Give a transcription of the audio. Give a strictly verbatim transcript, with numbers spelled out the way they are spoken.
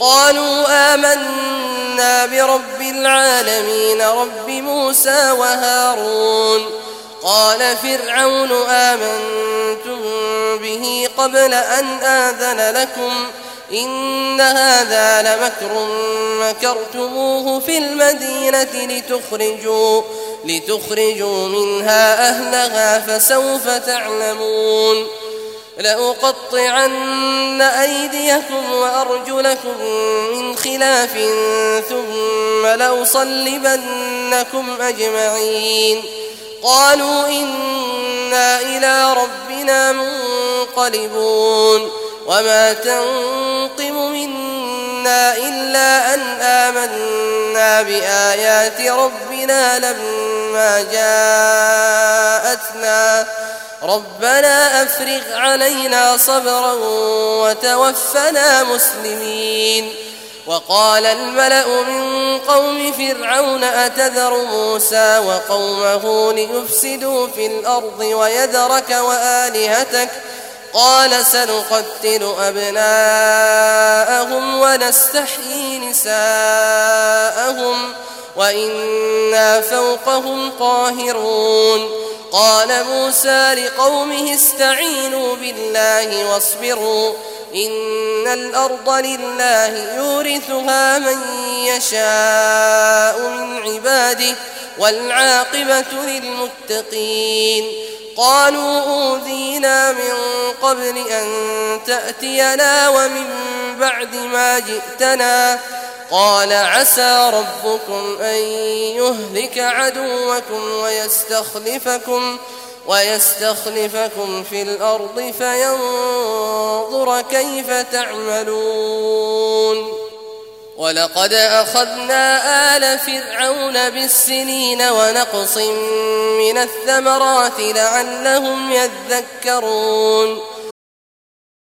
قالوا آمنا برب العالمين رب موسى وهارون. قال فرعون آمنتم به قبل أن آذن لكم إن هذا لمكر مكرتموه في المدينة لتخرجوا, لتخرجوا منها أهلها فسوف تعلمون. لأقطعن أيديكم وأرجلكم من خلاف ثم لأصلبنكم أجمعين. قالوا إنا إلى ربنا منقلبون. وما تنقم منا إلا أن آمنا بآيات ربنا لما جاءتنا ربنا أفرغ علينا صبرا وتوفنا مسلمين. وقال الملأ من قوم فرعون أتذر موسى وقومه ليفسدوا في الأرض ويذرك وآلهتك قال سنقتل أبناءهم ونستحيي نساءهم وإنا فوقهم قاهرون. قال موسى لقومه استعينوا بالله واصبروا إن الأرض لله يورثها من يشاء من عباده والعاقبة للمتقين. قالوا أوذينا من قبل أن تأتينا ومن بعد ما جئتنا قال عسى ربكم أن يهلك عدوكم ويستخلفكم ويستخلفكم في الأرض فينظر كيف تعملون. ولقد أخذنا آل فرعون بالسنين ونقص من الثمرات لعلهم يذكرون.